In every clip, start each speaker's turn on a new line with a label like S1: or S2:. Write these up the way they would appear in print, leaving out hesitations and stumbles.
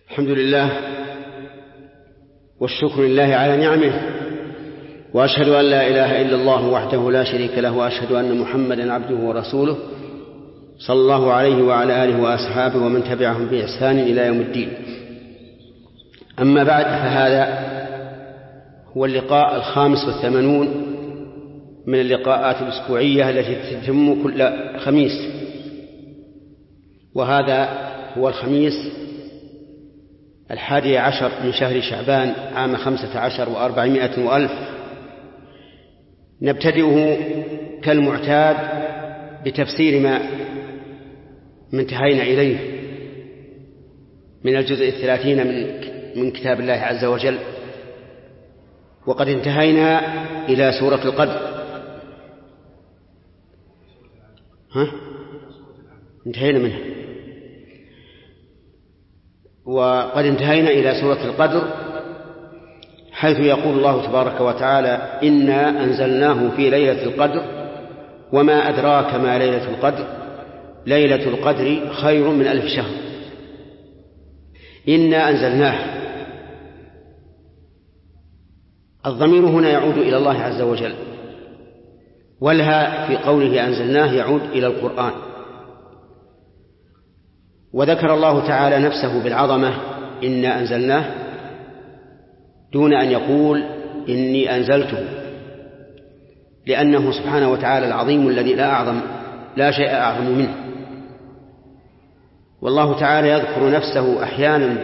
S1: الحمد لله والشكر لله على نعمه، وأشهد أن لا إله إلا الله وحده لا شريك له، وأشهد أن محمدا عبده ورسوله صلى الله عليه وعلى آله وأصحابه ومن تبعهم بإحسان إلى يوم الدين. أما بعد، فهذا هو اللقاء 85 من اللقاءات الأسبوعية التي تتم كل خميس، وهذا هو الخميس 11 من شهر شعبان عام 15 و400 وألف. نبتدئه كالمعتاد بتفسير ما انتهينا إليه من الجزء 30 من كتاب الله عز وجل، وقد انتهينا إلى سورة القدر. انتهينا منها، وقد انتهينا إلى سورة القدر، حيث يقول الله تبارك وتعالى: إنا أنزلناه في ليلة القدر وما أدراك ما ليلة القدر ليلة القدر خير من 1000 شهر. إنا أنزلناه، الضمير هنا يعود إلى الله عز وجل، والها في قوله أنزلناه يعود إلى القرآن. وذكر الله تعالى نفسه بالعظمة: إنا أنزلناه، دون أن يقول إني أنزلته، لأنه سبحانه وتعالى العظيم الذي لا شيء أعظم منه. والله تعالى يذكر نفسه أحيانا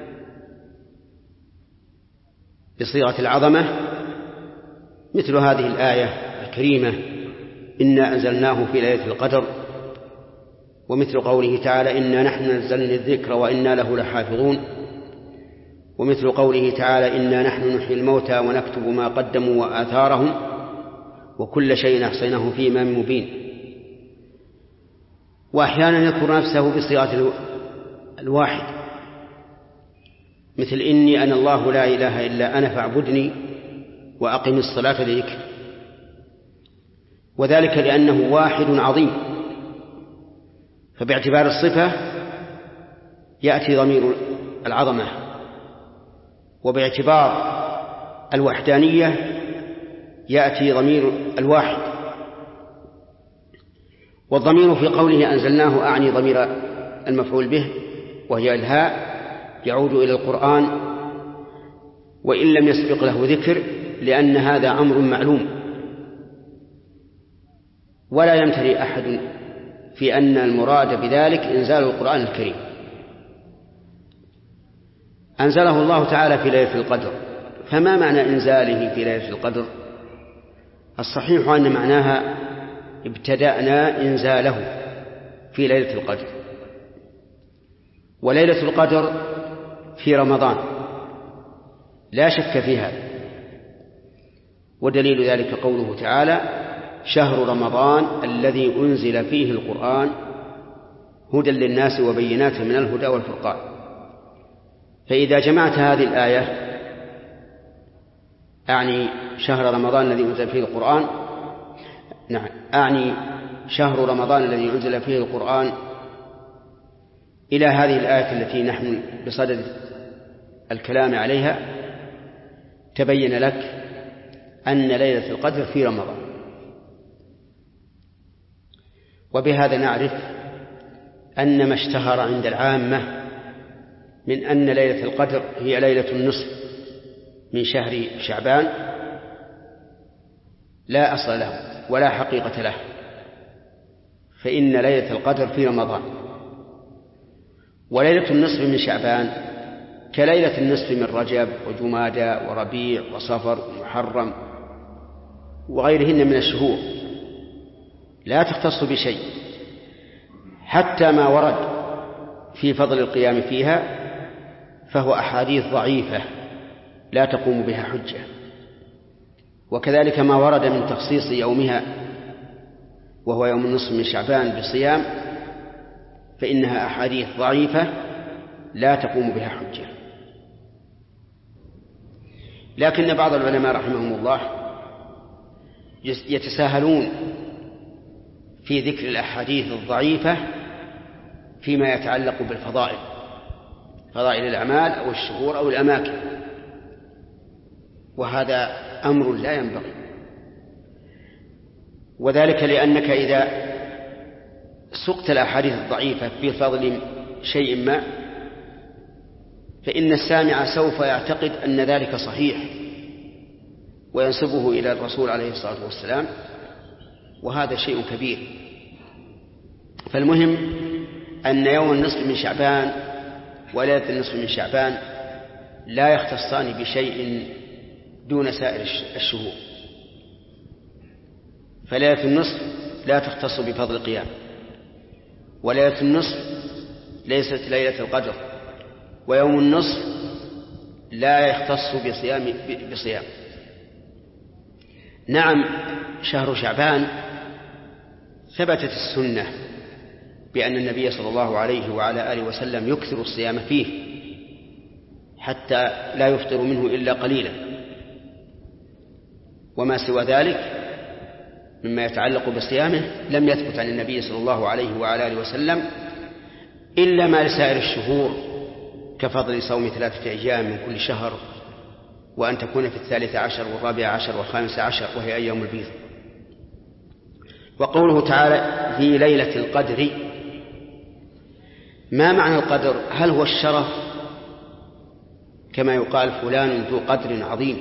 S1: بصيغة العظمة، مثل هذه الآية الكريمة: إنا أنزلناه في ليلة القدر، ومثل قوله تعالى: إنا نحن نزلنا الذكر وإنا له لحافظون، ومثل قوله تعالى: إنا نحن نحيي الموتى ونكتب ما قدموا وآثارهم وكل شيء أحصيناه في إمام مبين. وأحيانا يذكر نفسه بصيغة الواحد، مثل: إني أنا الله لا إله إلا أنا فاعبدني وأقم الصلاة لذكري، وذلك لأنه واحد عظيم، فباعتبار الصفة يأتي ضمير العظمة، وباعتبار الوحدانية يأتي ضمير الواحد. والضمير في قوله أنزلناه أعني ضمير المفعول به، وهي الهاء، يعود إلى القرآن وإن لم يسبق له ذكر، لأن هذا أمر معلوم، ولا يمتري أحد في أن المراد بذلك إنزال القرآن الكريم. أنزله الله تعالى في ليلة القدر، فما معنى إنزاله في ليلة القدر؟ الصحيح أن معناها ابتدأنا إنزاله في ليلة القدر، وليلة القدر في رمضان لا شك في هذا، ودليل ذلك قوله تعالى: شهر رمضان الذي أنزل فيه القرآن هدى للناس وبينات من الهدى والفرقان. فإذا جمعت هذه الآية أعني شهر رمضان الذي أنزل فيه القرآن، أعني شهر رمضان الذي أنزل فيه القرآن إلى هذه الآية التي نحن بصدد الكلام عليها، تبين لك أن ليلة القدر في رمضان. وبهذا نعرف أن ما اشتهر عند العامة من أن ليلة القدر هي ليلة النصف من شهر شعبان لا أصل له ولا حقيقة له، فإن ليلة القدر في رمضان. وليلة النصف من شعبان كليلة النصف من رجب وجمادى وربيع وصفر ومحرم وغيرهن من الشهور، لا تختص بشيء، حتى ما ورد في فضل القيام فيها فهو أحاديث ضعيفة لا تقوم بها حجة، وكذلك ما ورد من تخصيص يومها وهو يوم النصف من شعبان بصيام فإنها أحاديث ضعيفة لا تقوم بها حجة. لكن بعض العلماء رحمهم الله يتساهلون في ذكر الأحاديث الضعيفة فيما يتعلق بالفضائل، فضائل الأعمال أو الشهور أو الأماكن، وهذا أمر لا ينبغي. وذلك لأنك إذا سقت الأحاديث الضعيفة في فضل شيء ما فإن السامع سوف يعتقد أن ذلك صحيح وينسبه إلى الرسول عليه الصلاة والسلام، وهذا شيء كبير. فالمهم أن يوم النصف من شعبان وليلة النصف من شعبان لا يختصان بشيء دون سائر الشهور. فليلة النصف لا تختص بفضل القيام، وليلة النصف ليست ليلة القدر، ويوم النصف لا يختص بصيام. نعم، شهر شعبان ثبتت السنة بأن النبي صلى الله عليه وعلى آله وسلم يكثر الصيام فيه حتى لا يفطر منه إلا قليلا، وما سوى ذلك مما يتعلق بصيامه لم يثبت عن النبي صلى الله عليه وعلى آله وسلم إلا ما لسائر الشهور كفضل صوم 3 أيام من كل شهر، وأن تكون في 13 و14 و15 وهي أيام البيض. وقوله تعالى في ليلة القدر، ما معنى القدر؟ هل هو الشرف كما يقال فلان ذو قدر عظيم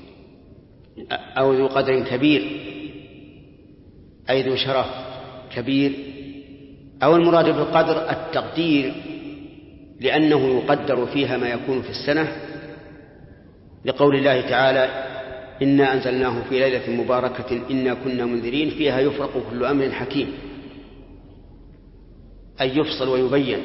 S1: أو ذو قدر كبير أي ذو شرف كبير، أو المراد بالقدر التقدير لأنه يقدر فيها ما يكون في السنة، لقول الله تعالى إنا أنزلناه في ليلة مباركة إنا كنا منذرين فيها يفرق كل أمر حكيم، أي يفصل ويبين.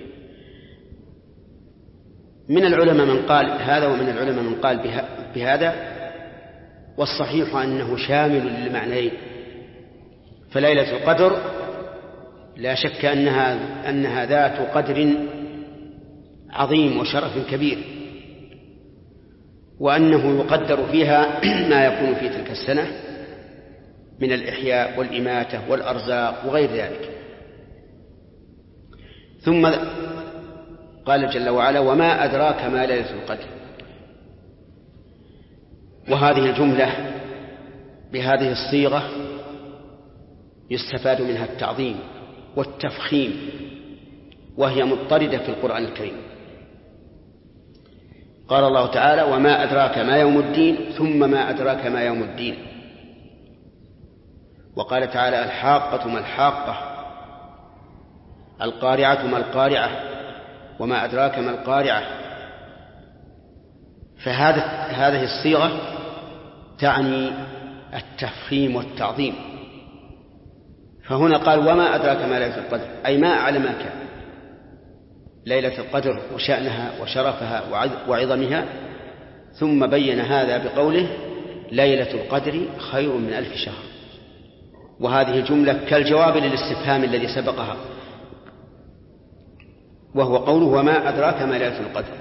S1: من العلماء من قال هذا ومن العلماء من قال بهذا، والصحيح أنه شامل للمعنيين. فليلة القدر لا شك أنها ذات قدر عظيم وشرف كبير، وأنه يقدر فيها ما يكون في تلك السنة من الإحياء والإماتة والأرزاق وغير ذلك. ثم قال جل وعلا وما أدراك ما ليلة القدر. وهذه الجملة بهذه الصيغة يستفاد منها التعظيم والتفخيم، وهي مضطردة في القرآن الكريم. قال الله تعالى وما أدراك ما يوم الدين، ثم ما أدراك ما يوم الدين. وقال تعالى الحاقة ما الحاقة، القارعة ما القارعة، وما أدراك ما القارعة. فهذه الصيغة تعني التفخيم والتعظيم. فهنا قال وما أدراك ما ليلة القدر، أي ما أعلمك ليلة القدر وشأنها وشرفها وعظمها، ثم بين هذا بقوله ليلة القدر خير من 1000 شهر. وهذه الجملة كالجواب للاستفهام الذي سبقها، وهو قوله وما أدراك ما ليلة القدر.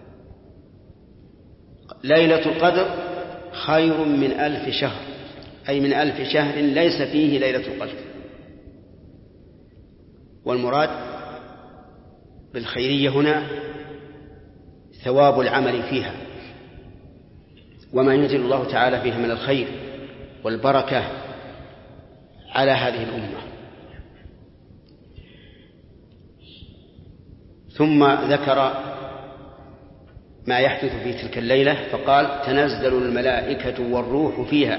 S1: ليلة القدر خير من 1000 شهر، أي من 1000 شهر ليس فيه ليلة القدر. والمراد بالخيرية هنا ثواب العمل فيها وما ينزل الله تعالى فيها من الخير والبركة على هذه الأمة. ثم ذكر ما يحدث في تلك الليلة فقال تنزل الملائكة والروح فيها.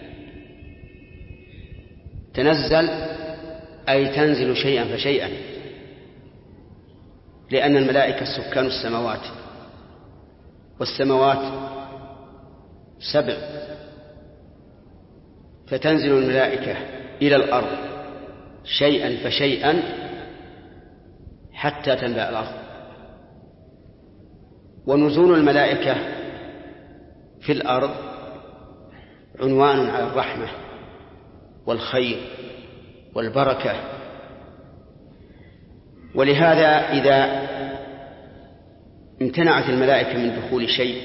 S1: تنزل أي تنزل شيئا فشيئا، لأن الملائكة سكان السماوات، والسماوات 7، فتنزل الملائكة إلى الأرض شيئا فشيئا حتى تملأ الأرض. ونزول الملائكة في الأرض عنوان على الرحمة والخير والبركة. ولهذا إذا امتنعت الملائكة من دخول شيء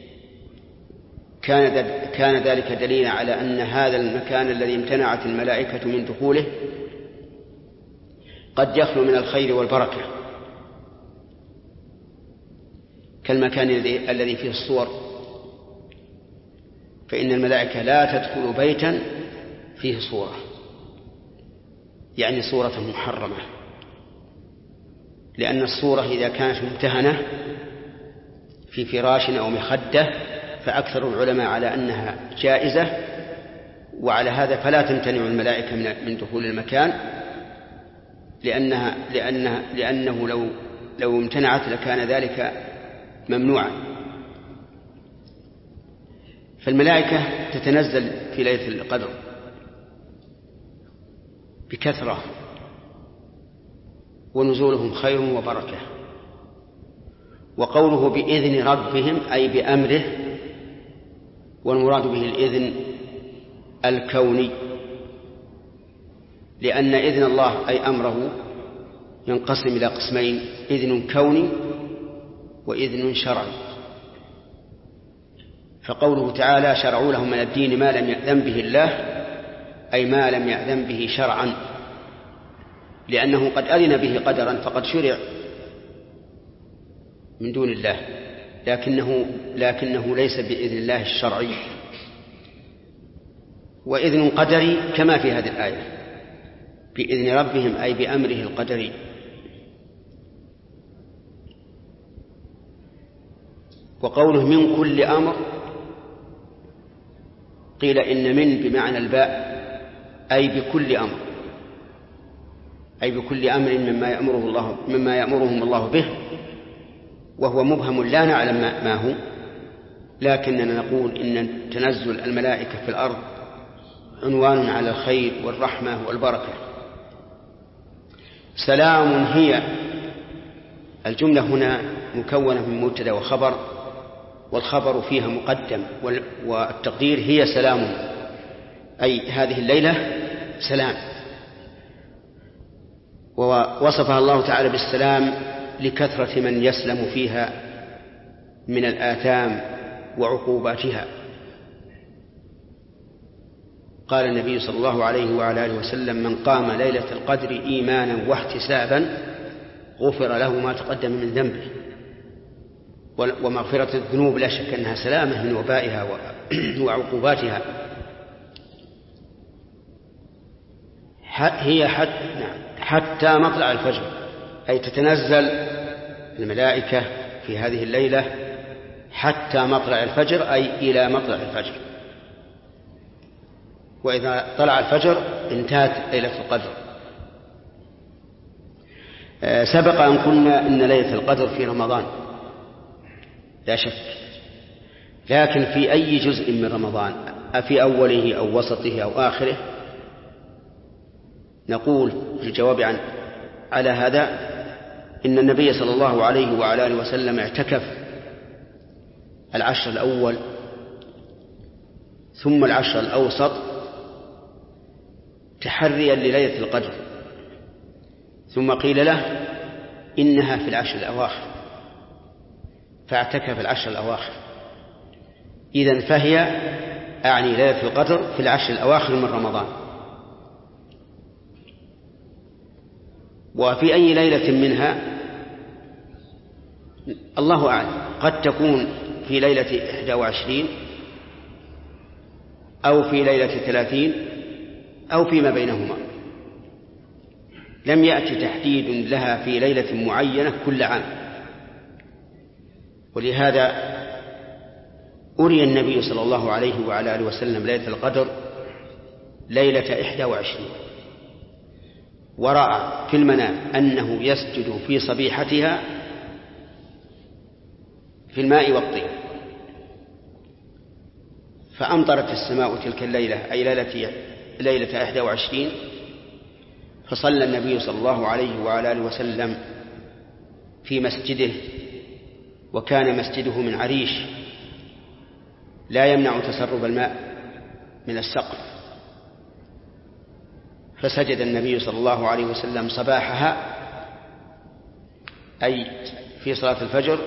S1: كان ذلك دليلا على أن هذا المكان الذي امتنعت الملائكة من دخوله قد يخلو من الخير والبركة. كالمكان الذي فيه الصور، فإن الملائكة لا تدخل بيتا فيه صورة، يعني صورة محرمة، لأن الصورة إذا كانت ممتهنة في فراش أو مخدة فأكثر العلماء على أنها جائزة، وعلى هذا فلا تمتنع الملائكة من دخول المكان، لأنه لو امتنعت لكان ذلك ممنوعا. فالملائكة تتنزل في ليلة القدر بكثرة، ونزولهم خير وبركة. وقوله بإذن ربهم أي بأمره، والمراد به الإذن الكوني، لأن إذن الله أي أمره ينقسم إلى قسمين: إذن كوني وإذن شرعي. فقوله تعالى شرعوا لهم من الدين ما لم يأذن به الله، أي ما لم يأذن به شرعا، لأنه قد أذن به قدرا فقد شرع من دون الله، لكنه ليس بإذن الله الشرعي. وإذن قدري كما في هذه الآية بإذن ربهم أي بأمره القدري. وقوله من كل أمر قيل إن من بمعنى الباء أي بكل أمر، أي بكل أمر مما يأمرهم الله به، وهو مبهم لا نعلم ما هو، لكننا نقول إن تنزل الملائكة في الأرض عنوان على الخير والرحمة والبركة. سلام هي، الجملة هنا مكونة من مبتدأ وخبر، والخبر فيها مقدم، والتقدير هي سلام، أي هذه الليلة سلام. ووصفها الله تعالى بالسلام لكثرة من يسلم فيها من الآثام وعقوباتها. قال النبي صلى الله عليه وعلى آله وسلم: من قام ليلة القدر إيمانا واحتسابا غفر له ما تقدم من ذنبه. ومغفرة الذنوب لا شك أنها سلامة من وبائها وعقوباتها. هي حتى مطلع الفجر، أي تتنزل الملائكة في هذه الليلة حتى مطلع الفجر، أي إلى مطلع الفجر. وإذا طلع الفجر انتهت ليلة القدر. سبق أن قلنا إن ليلة القدر في رمضان لا شك، لكن في أي جزء من رمضان، أفي أوله أو وسطه أو آخره؟ نقول في الجواب على هذا إن النبي صلى الله عليه وعلى آله وسلم اعتكف العشر الأول ثم العشر الأوسط تحريا لليلة القدر، ثم قيل له إنها في العشر الأواخر فاعتكف العشر الأواخر. إذن فهي أعني ليلة القدر في العشر الأواخر من رمضان. وفي أي ليلة منها الله أعلم، قد تكون في ليلة 21 أو في ليلة 30 أو فيما بينهما، لم يأتي تحديد لها في ليلة معينة كل عام. ولهذا أري النبي صلى الله عليه وعلى آله وسلم ليلة القدر ليلة 21، ورأى في المنام أنه يسجد في صبيحتها في الماء والطين، فأمطرت السماء تلك الليلة، أي ليلة 21، فصلى النبي صلى الله عليه وعلى آله وسلم في مسجده، وكان مسجده من عريش لا يمنع تسرب الماء من السقف، فسجد النبي صلى الله عليه وسلم صباحها أي في صلاة الفجر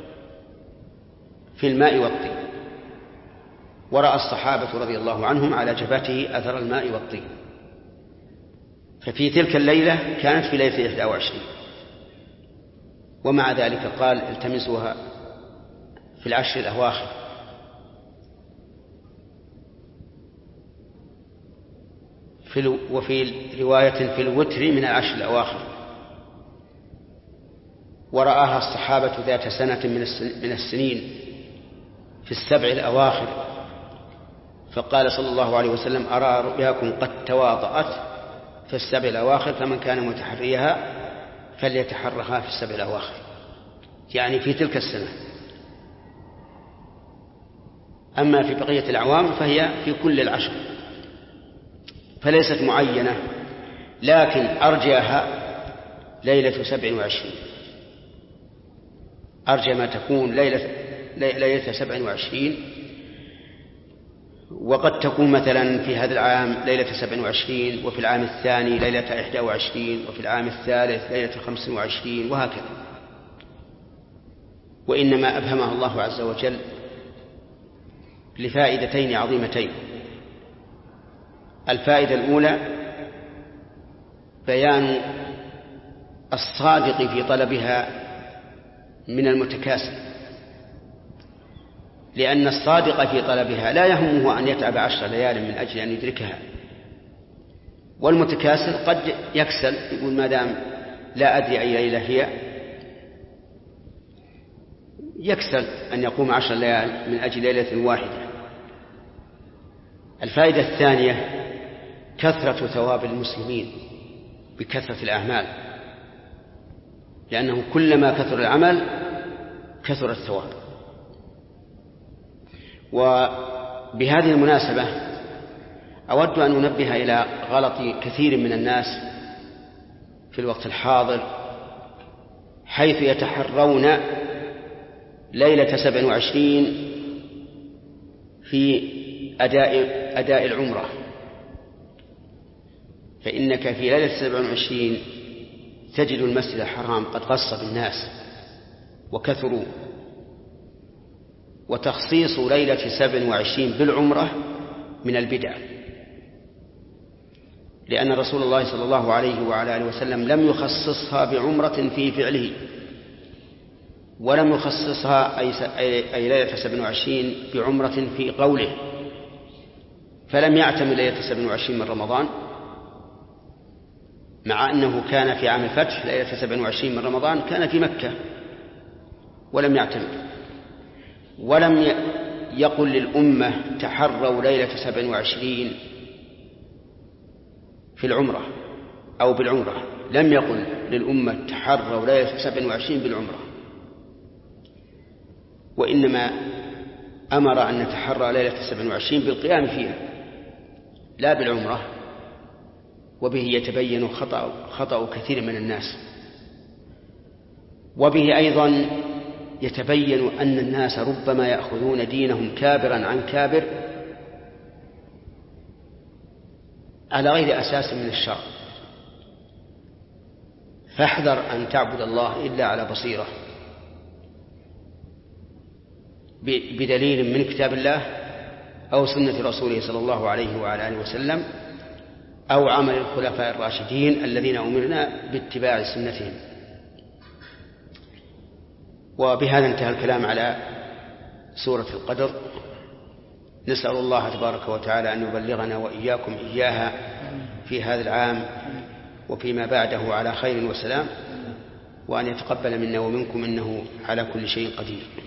S1: في الماء والطين، ورأى الصحابة رضي الله عنهم على جبهته أثر الماء والطين. ففي تلك الليلة كانت في ليلة 21، ومع ذلك قال التمسوها في العشر الأواخر. وفي رواية في الوتر من العشر الأواخر. ورآها الصحابة ذات سنة من السنين في السبع الأواخر، فقال صلى الله عليه وسلم: أرى رؤياكم قد تواطأت في السبع الأواخر، فمن كان متحريها فليتحرها في السبع الأواخر، يعني في تلك السنة. أما في بقية الأعوام فهي في كل العشر، فليست معينة، لكن أرجاها ليلة 27، أرجى ما تكون ليلة 27. وقد تكون مثلا في هذا العام ليلة 27، وفي العام الثاني ليلة 21، وفي العام الثالث ليلة 25، وهكذا. وإنما أبهمها الله عز وجل لفائدتين عظيمتين. الفائدة الأولى بيان الصادق في طلبها من المتكاسل، لأن الصادق في طلبها لا يهمه أن يتعب 10 ليال من أجل أن يدركها، والمتكاسل قد يكسل، يقول ما دام لا أدري أي ليلة هي، يكسل أن يقوم 10 ليال من أجل ليلة واحدة. الفائدة الثانية كثرة ثواب المسلمين بكثرة الأعمال، لأنه كلما كثر العمل كثر الثواب. وبهذه المناسبة أود أن أنبه إلى غلط كثير من الناس في الوقت الحاضر، حيث يتحرون ليلة 27 في أداء العمرة. فإنك في ليلة 27 تجد المسجد الحرام قد غص بالناس وكثروا، وتخصيص ليلة 27 بالعمرة من البدع، لأن رسول الله صلى الله عليه وعلى آله وسلم لم يخصصها بعمرة في فعله، ولم يخصصها أي ليلة 27 بعمرة في قوله، فلم يعتمد ليلة 27 من رمضان، مع أنه كان في عام الفتح ليلة 27 من رمضان كان في مكة ولم يعتمد. ولم يقل للأمة تحروا ليلة 27 في العمرة أو بالعمرة، لم يقل للأمة تحروا ليلة 27 بالعمرة، وإنما أمر أن نتحرى ليلة 27 بالقيام فيها لا بالعمرة. وبه يتبين خطأ كثير من الناس، وبه أيضا يتبين أن الناس ربما يأخذون دينهم كابرا عن كابر على غير أساس من الشرع. فاحذر أن تعبد الله إلا على بصيرة، بدليل من كتاب الله أو سنة رسوله صلى الله عليه وعلى آله وسلم أو عمل الخلفاء الراشدين الذين أمرنا باتباع سنتهم. وبهذا انتهى الكلام على سورة القدر. نسأل الله تبارك وتعالى أن يبلغنا وإياكم إياها في هذا العام وفيما بعده على خير وسلام، وأن يتقبل منا ومنكم إنه على كل شيء قدير.